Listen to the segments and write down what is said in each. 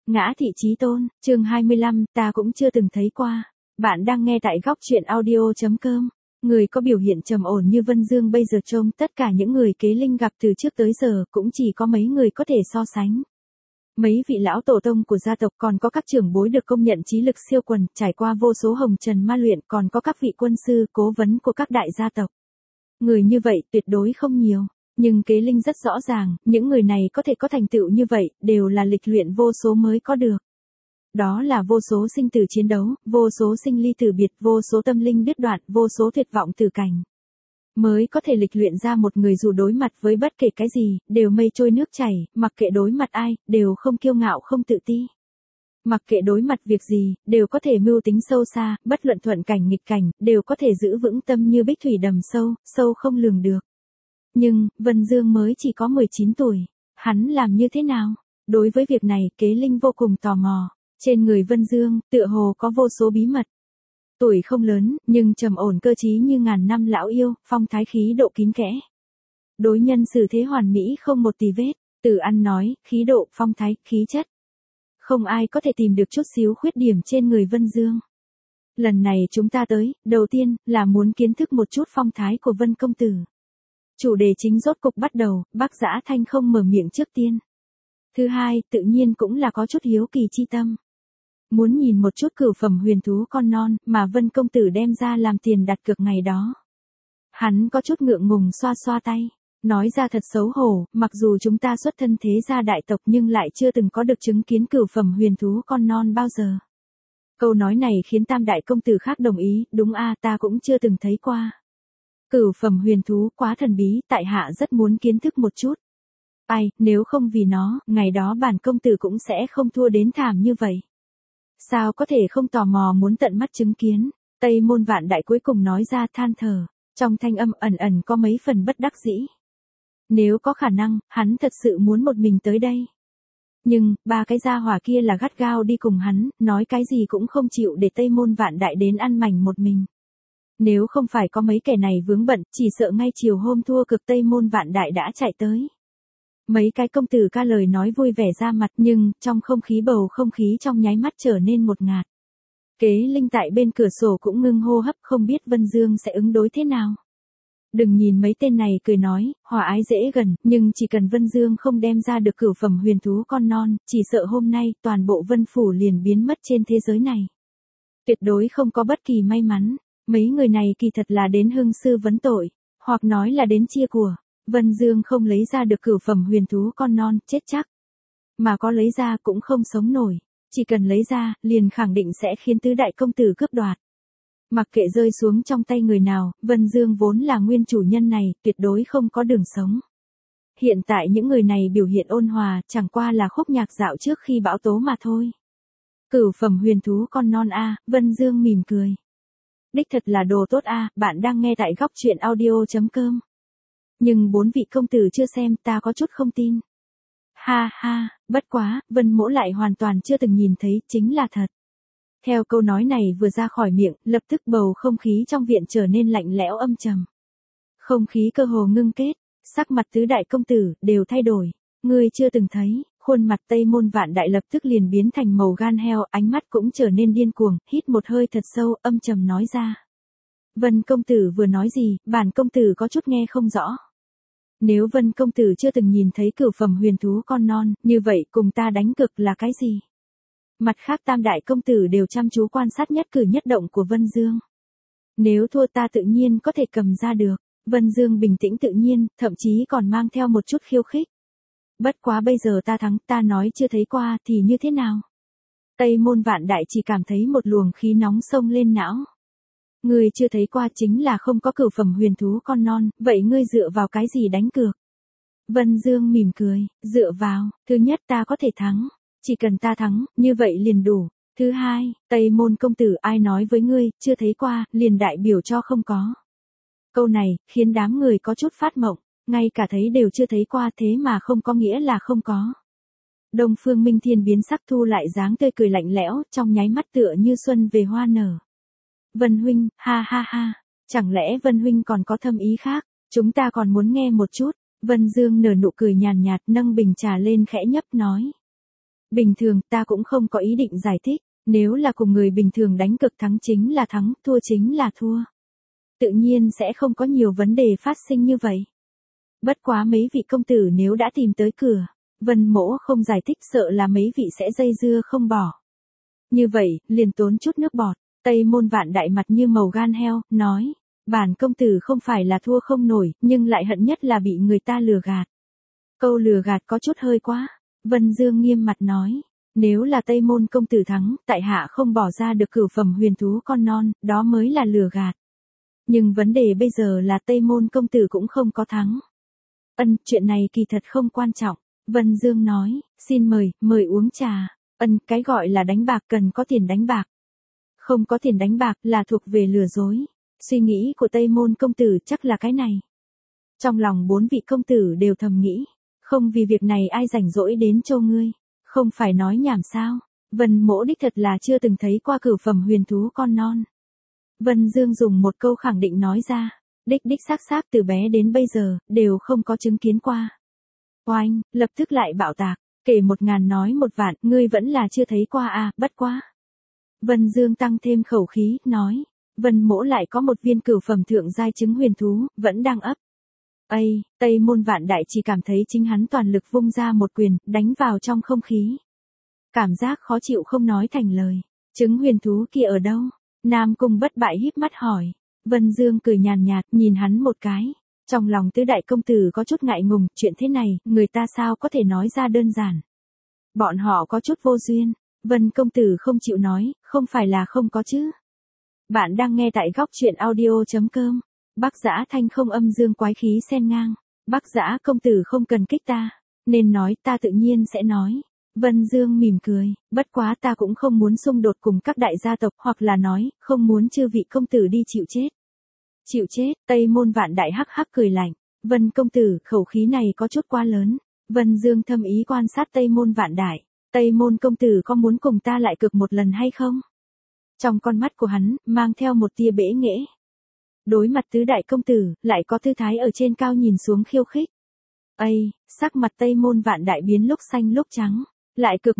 Ngã Thị Chí Tôn, chương 25, ta cũng chưa từng thấy qua. Bạn đang nghe tại góc truyện audio.com. Người có biểu hiện trầm ổn như Vân Dương bây giờ trông tất cả những người kế linh gặp từ trước tới giờ cũng chỉ có mấy người có thể so sánh. Mấy vị lão tổ tông của gia tộc, còn có các trưởng bối được công nhận trí lực siêu quần, trải qua vô số hồng trần ma luyện, còn có các vị quân sư, cố vấn của các đại gia tộc. Người như vậy tuyệt đối không nhiều. Nhưng kế linh rất rõ ràng, những người này có thể có thành tựu như vậy, đều là lịch luyện vô số mới có được. Đó là vô số sinh tử chiến đấu, vô số sinh ly tử biệt, vô số tâm linh đứt đoạn, vô số tuyệt vọng tử cảnh. Mới có thể lịch luyện ra một người dù đối mặt với bất kể cái gì, đều mây trôi nước chảy, mặc kệ đối mặt ai, đều không kiêu ngạo không tự ti. Mặc kệ đối mặt việc gì, đều có thể mưu tính sâu xa, bất luận thuận cảnh nghịch cảnh, đều có thể giữ vững tâm như bích thủy đầm sâu, sâu không lường được. Nhưng, Vân Dương mới chỉ có 19 tuổi. Hắn làm như thế nào? Đối với việc này, kế linh vô cùng tò mò. Trên người Vân Dương, tựa hồ có vô số bí mật. Tuổi không lớn, nhưng trầm ổn cơ trí như ngàn năm lão yêu, phong thái khí độ kín kẽ. Đối nhân xử thế hoàn mỹ không một tì vết, từ ăn nói, khí độ, phong thái, khí chất. Không ai có thể tìm được chút xíu khuyết điểm trên người Vân Dương. Lần này chúng ta tới, đầu tiên, là muốn kiến thức một chút phong thái của Vân công tử. Chủ đề chính rốt cục bắt đầu, Bác Dã Thanh không mở miệng trước tiên. Thứ hai, tự nhiên cũng là có chút hiếu kỳ chi tâm. Muốn nhìn một chút cửu phẩm huyền thú con non mà Vân công tử đem ra làm tiền đặt cược ngày đó. Hắn có chút ngượng ngùng xoa xoa tay, nói ra thật xấu hổ, mặc dù chúng ta xuất thân thế gia đại tộc nhưng lại chưa từng có được chứng kiến cửu phẩm huyền thú con non bao giờ. Câu nói này khiến tam đại công tử khác đồng ý, đúng a, ta cũng chưa từng thấy qua. Cửu phẩm huyền thú quá thần bí, tại hạ rất muốn kiến thức một chút. Ai, nếu không vì nó, ngày đó bản công tử cũng sẽ không thua đến thảm như vậy. Sao có thể không tò mò muốn tận mắt chứng kiến? Tây Môn Vạn Đại cuối cùng nói ra than thở, trong thanh âm ẩn ẩn có mấy phần bất đắc dĩ. Nếu có khả năng, hắn thật sự muốn một mình tới đây. Nhưng, ba cái gia hỏa kia là gắt gao đi cùng hắn, nói cái gì cũng không chịu để Tây Môn Vạn Đại đến ăn mảnh một mình. Nếu không phải có mấy kẻ này vướng bận, chỉ sợ ngay chiều hôm thua cực Tây Môn Vạn Đại đã chạy tới. Mấy cái công tử ca lời nói vui vẻ ra mặt, nhưng, trong không khí bầu không khí trong nháy mắt trở nên một ngạt. Kế linh tại bên cửa sổ cũng ngưng hô hấp, không biết Vân Dương sẽ ứng đối thế nào. Đừng nhìn mấy tên này cười nói, hòa ái dễ gần, nhưng chỉ cần Vân Dương không đem ra được cửu phẩm huyền thú con non, chỉ sợ hôm nay toàn bộ Vân Phủ liền biến mất trên thế giới này. Tuyệt đối không có bất kỳ may mắn. Mấy người này kỳ thật là đến hưng sư vấn tội, hoặc nói là đến chia của. Vân Dương không lấy ra được cửu phẩm huyền thú con non, chết chắc. Mà có lấy ra cũng không sống nổi. Chỉ cần lấy ra, liền khẳng định sẽ khiến tứ đại công tử cướp đoạt. Mặc kệ rơi xuống trong tay người nào, Vân Dương vốn là nguyên chủ nhân này, tuyệt đối không có đường sống. Hiện tại những người này biểu hiện ôn hòa, chẳng qua là khúc nhạc dạo trước khi bão tố mà thôi. Cửu phẩm huyền thú con non a, Vân Dương mỉm cười. Đích thật là đồ tốt a, bạn đang nghe tại góc truyện audio.com. Nhưng bốn vị công tử chưa xem, ta có chút không tin. Ha ha, bất quá, Vân Mỗ lại hoàn toàn chưa từng nhìn thấy, chính là thật. Theo câu nói này vừa ra khỏi miệng, lập tức bầu không khí trong viện trở nên lạnh lẽo âm trầm. Không khí cơ hồ ngưng kết, sắc mặt tứ đại công tử đều thay đổi. Ngươi chưa từng thấy, khuôn mặt Tây Môn Vạn Đại lập tức liền biến thành màu gan heo, ánh mắt cũng trở nên điên cuồng, hít một hơi thật sâu, âm trầm nói ra. Vân công tử vừa nói gì, bản công tử có chút nghe không rõ. Nếu Vân công tử chưa từng nhìn thấy cửu phẩm huyền thú con non, như vậy cùng ta đánh cược là cái gì? Mặt khác tam đại công tử đều chăm chú quan sát nhất cử nhất động của Vân Dương. Nếu thua ta tự nhiên có thể cầm ra được. Vân Dương bình tĩnh tự nhiên, thậm chí còn mang theo một chút khiêu khích. Bất quá bây giờ ta thắng, ta nói chưa thấy qua thì như thế nào? Tây Môn Vạn Đại chỉ cảm thấy một luồng khí nóng xông lên não. Ngươi chưa thấy qua chính là không có cửu phẩm huyền thú con non, vậy ngươi dựa vào cái gì đánh cược? Vân Dương mỉm cười, dựa vào, thứ nhất ta có thể thắng, chỉ cần ta thắng, như vậy liền đủ. Thứ hai, Tây Môn công tử ai nói với ngươi, chưa thấy qua, liền đại biểu cho không có. Câu này, khiến đám người có chút phát mộng, ngay cả thấy đều chưa thấy qua thế mà không có nghĩa là không có. Đông Phương Minh Thiên biến sắc thu lại dáng tươi cười lạnh lẽo, trong nháy mắt tựa như xuân về hoa nở. Vân huynh, ha ha ha, chẳng lẽ Vân huynh còn có thâm ý khác, chúng ta còn muốn nghe một chút. Vân Dương nở nụ cười nhàn nhạt, nâng bình trà lên khẽ nhấp nói. Bình thường ta cũng không có ý định giải thích, nếu là cùng người bình thường đánh cược thắng chính là thắng, thua chính là thua. Tự nhiên sẽ không có nhiều vấn đề phát sinh như vậy. Bất quá mấy vị công tử nếu đã tìm tới cửa, Vân Mỗ không giải thích sợ là mấy vị sẽ dây dưa không bỏ. Như vậy, liền tốn chút nước bọt, Tây Môn Vạn Đại mặt như màu gan heo, nói, bản công tử không phải là thua không nổi, nhưng lại hận nhất là bị người ta lừa gạt. Câu lừa gạt có chút hơi quá, Vân Dương nghiêm mặt nói, nếu là Tây Môn công tử thắng, tại hạ không bỏ ra được cửu phẩm huyền thú con non, đó mới là lừa gạt. Nhưng vấn đề bây giờ là Tây Môn công tử cũng không có thắng. Chuyện này kỳ thật không quan trọng, Vân Dương nói, xin mời uống trà. Cái gọi là đánh bạc cần có tiền đánh bạc. Không có tiền đánh bạc là thuộc về lừa dối. Suy nghĩ của Tây Môn công tử chắc là cái này. Trong lòng 4 vị công tử đều thầm nghĩ, không vì việc này ai rảnh rỗi đến châu ngươi. Không phải nói nhảm sao, Vân Mỗ đích thật là chưa từng thấy qua cửu phẩm huyền thú con non. Vân Dương dùng một câu khẳng định nói ra, đích xác từ bé đến bây giờ, đều không có chứng kiến qua. Oanh, lập tức lại bạo tạc, kể 1000 nói 1 vạn, ngươi vẫn là chưa thấy qua à, bất quá. Vân Dương tăng thêm khẩu khí, nói, Vân Mỗ lại có một viên cửu phẩm thượng giai trứng huyền thú, vẫn đang ấp. Tây Môn Vạn Đại chỉ cảm thấy chính hắn toàn lực vung ra một quyền, đánh vào trong không khí. Cảm giác khó chịu không nói thành lời, trứng huyền thú kia ở đâu? Nam Cung Bất Bại híp mắt hỏi. Vân Dương cười nhàn nhạt, nhìn hắn một cái. Trong lòng tứ đại công tử có chút ngại ngùng, chuyện thế này, người ta sao có thể nói ra đơn giản. Bọn họ có chút vô duyên. Vân công tử không chịu nói, không phải là không có chứ. Bạn đang nghe tại góc truyện audio.com. Bắc Dã thanh không âm dương quái khí xen ngang. Bắc Dã công tử không cần kích ta. Nên nói ta tự nhiên sẽ nói. Vân Dương mỉm cười, bất quá ta cũng không muốn xung đột cùng các đại gia tộc hoặc là nói, không muốn chư vị công tử đi chịu chết. Chịu chết, Tây Môn Vạn Đại hắc hắc cười lạnh. Vân công tử, khẩu khí này có chút quá lớn. Vân Dương thâm ý quan sát Tây Môn Vạn Đại. Tây Môn công tử có muốn cùng ta lại cược một lần hay không? Trong con mắt của hắn, mang theo một tia bẽ nghễ. Đối mặt tứ đại công tử, lại có tư thái ở trên cao nhìn xuống khiêu khích. Sắc mặt Tây Môn Vạn Đại biến lúc xanh lúc trắng. Lại cược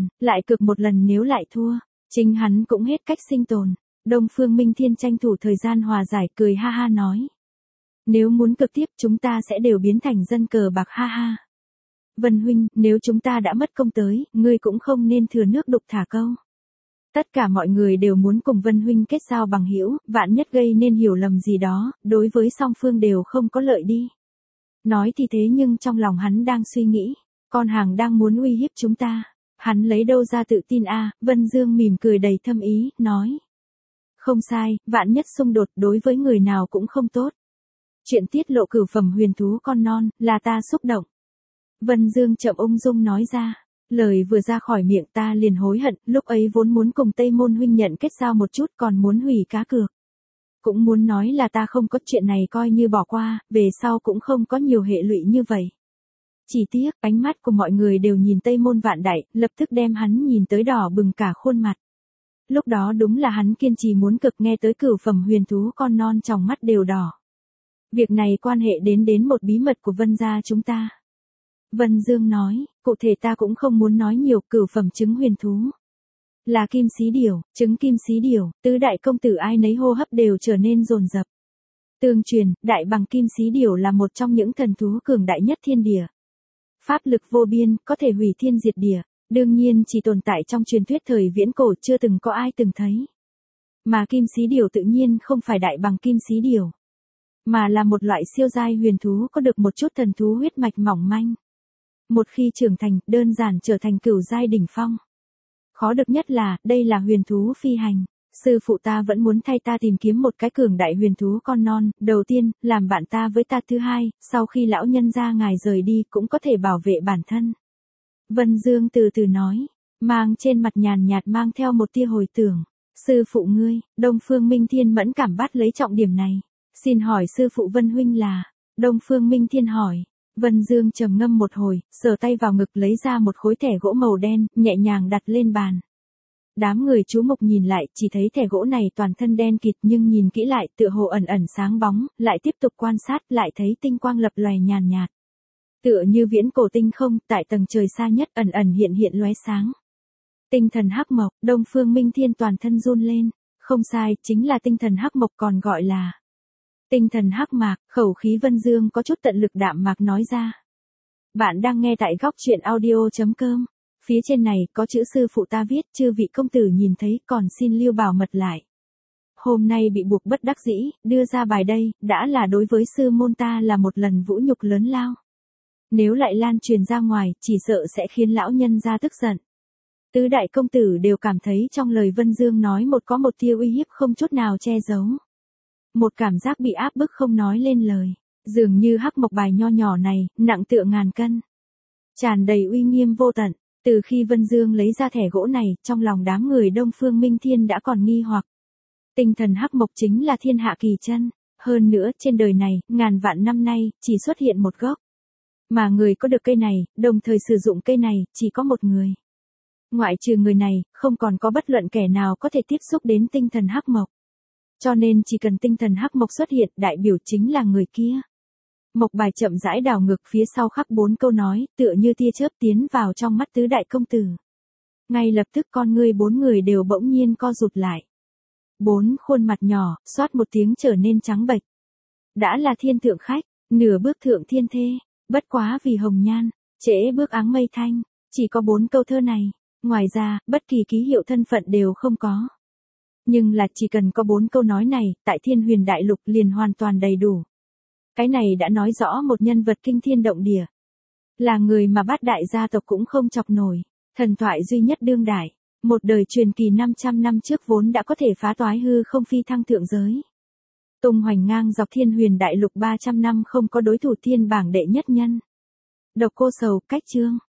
một lần nếu lại thua, chính hắn cũng hết cách sinh tồn. Đông Phương Minh Thiên tranh thủ thời gian hòa giải cười ha ha nói. Nếu muốn cược tiếp chúng ta sẽ đều biến thành dân cờ bạc ha ha. Vân huynh, nếu chúng ta đã mất công tới, ngươi cũng không nên thừa nước đục thả câu. Tất cả mọi người đều muốn cùng Vân huynh kết giao bằng hữu, vạn nhất gây nên hiểu lầm gì đó, đối với song phương đều không có lợi đi. Nói thì thế nhưng trong lòng hắn đang suy nghĩ, con hàng đang muốn uy hiếp chúng ta. Hắn lấy đâu ra tự tin a? Vân Dương mỉm cười đầy thâm ý, nói. Không sai, vạn nhất xung đột đối với người nào cũng không tốt. Chuyện tiết lộ cửu phẩm huyền thú con non, là ta xúc động. Vân Dương chậm ung dung nói ra. Lời vừa ra khỏi miệng ta liền hối hận, lúc ấy vốn muốn cùng Tây Môn huynh nhận kết giao một chút còn muốn hủy cá cược. Cũng muốn nói là ta không có chuyện này coi như bỏ qua, về sau cũng không có nhiều hệ lụy như vậy. Chỉ tiếc, ánh mắt của mọi người đều nhìn Tây Môn Vạn Đại, lập tức đem hắn nhìn tới đỏ bừng cả khuôn mặt. Lúc đó đúng là hắn kiên trì muốn cực nghe tới cửu phẩm huyền thú con non trong mắt đều đỏ. Việc này quan hệ đến một bí mật của Vân gia chúng ta. Vân Dương nói, cụ thể ta cũng không muốn nói nhiều, cửu phẩm trứng huyền thú. Là kim xí điểu, trứng kim xí điểu, tứ đại công tử ai nấy hô hấp đều trở nên dồn dập. Tương truyền, đại bằng kim xí điểu là một trong những thần thú cường đại nhất thiên địa. Pháp lực vô biên, có thể hủy thiên diệt địa, đương nhiên chỉ tồn tại trong truyền thuyết thời viễn cổ chưa từng có ai từng thấy. Mà kim xí điểu tự nhiên không phải đại bằng kim xí điểu, mà là một loại siêu giai huyền thú có được một chút thần thú huyết mạch mỏng manh. Một khi trưởng thành, đơn giản trở thành cửu giai đỉnh phong. Khó được nhất là, đây là huyền thú phi hành. Sư phụ ta vẫn muốn thay ta tìm kiếm một cái cường đại huyền thú con non, đầu tiên, làm bạn ta với ta, thứ hai, sau khi lão nhân gia ngài rời đi cũng có thể bảo vệ bản thân. Vân Dương từ từ nói, mang trên mặt nhàn nhạt mang theo một tia hồi tưởng. Sư phụ ngươi, Đông Phương Minh Thiên mẫn cảm bắt lấy trọng điểm này. Xin hỏi sư phụ Vân huynh là? Đông Phương Minh Thiên hỏi. Vân Dương trầm ngâm một hồi, sờ tay vào ngực lấy ra một khối thẻ gỗ màu đen, nhẹ nhàng đặt lên bàn. Đám người chú mục nhìn lại, chỉ thấy thẻ gỗ này toàn thân đen kịt nhưng nhìn kỹ lại tựa hồ ẩn ẩn sáng bóng, lại tiếp tục quan sát, lại thấy tinh quang lập lòe nhàn nhạt. Tựa như viễn cổ tinh không, tại tầng trời xa nhất ẩn ẩn hiện hiện lóe sáng. Tinh thần hắc mộc, Đông Phương Minh Thiên toàn thân run lên, không sai, chính là tinh thần hắc mộc, còn gọi là tinh thần hắc mạc. Khẩu khí Vân Dương có chút tận lực đạm mạc nói ra. Bạn đang nghe tại góc truyện audio.com. Phía trên này có chữ sư phụ ta viết, chư vị công tử nhìn thấy, còn xin lưu bảo mật lại. Hôm nay bị buộc bất đắc dĩ, đưa ra bài đây, đã là đối với sư môn ta là một lần vũ nhục lớn lao. Nếu lại lan truyền ra ngoài, chỉ sợ sẽ khiến lão nhân gia tức giận. Tứ đại công tử đều cảm thấy trong lời Vân Dương nói có một tia uy hiếp không chút nào che giấu. Một cảm giác bị áp bức không nói lên lời. Dường như hắc mộc bài nho nhỏ này, nặng tựa ngàn cân. Tràn đầy uy nghiêm vô tận. Từ khi Vân Dương lấy ra thẻ gỗ này, trong lòng đám người Đông Phương Minh Thiên đã còn nghi hoặc. Tinh thần hắc mộc chính là thiên hạ kỳ chân. Hơn nữa, trên đời này, ngàn vạn năm nay, chỉ xuất hiện một gốc. Mà người có được cây này, đồng thời sử dụng cây này, chỉ có một người. Ngoại trừ người này, không còn có bất luận kẻ nào có thể tiếp xúc đến tinh thần hắc mộc. Cho nên chỉ cần tinh thần hắc mộc xuất hiện, đại biểu chính là người kia. Mộc bài chậm rãi đảo ngược, phía sau khắc 4 câu nói, tựa như tia chớp tiến vào trong mắt tứ đại công tử. Ngay lập tức con ngươi 4 người đều bỗng nhiên co rụt lại. 4 khuôn mặt nhỏ, xoát một tiếng trở nên trắng bệch. Đã là thiên thượng khách, nửa bước thượng thiên thê, bất quá vì hồng nhan, trễ bước áng mây thanh, chỉ có 4 câu thơ này. Ngoài ra, bất kỳ ký hiệu thân phận đều không có. Nhưng là chỉ cần có 4 câu nói này, tại Thiên Huyền Đại Lục liền hoàn toàn đầy đủ. Cái này đã nói rõ một nhân vật kinh thiên động địa. Là người mà bát đại gia tộc cũng không chọc nổi. Thần thoại duy nhất đương đại. Một đời truyền kỳ 500 năm trước vốn đã có thể phá toái hư không phi thăng thượng giới. Tung hoành ngang dọc Thiên Huyền Đại Lục 300 năm không có đối thủ, thiên bảng đệ nhất nhân. Độc Cô Sầu, cách chương.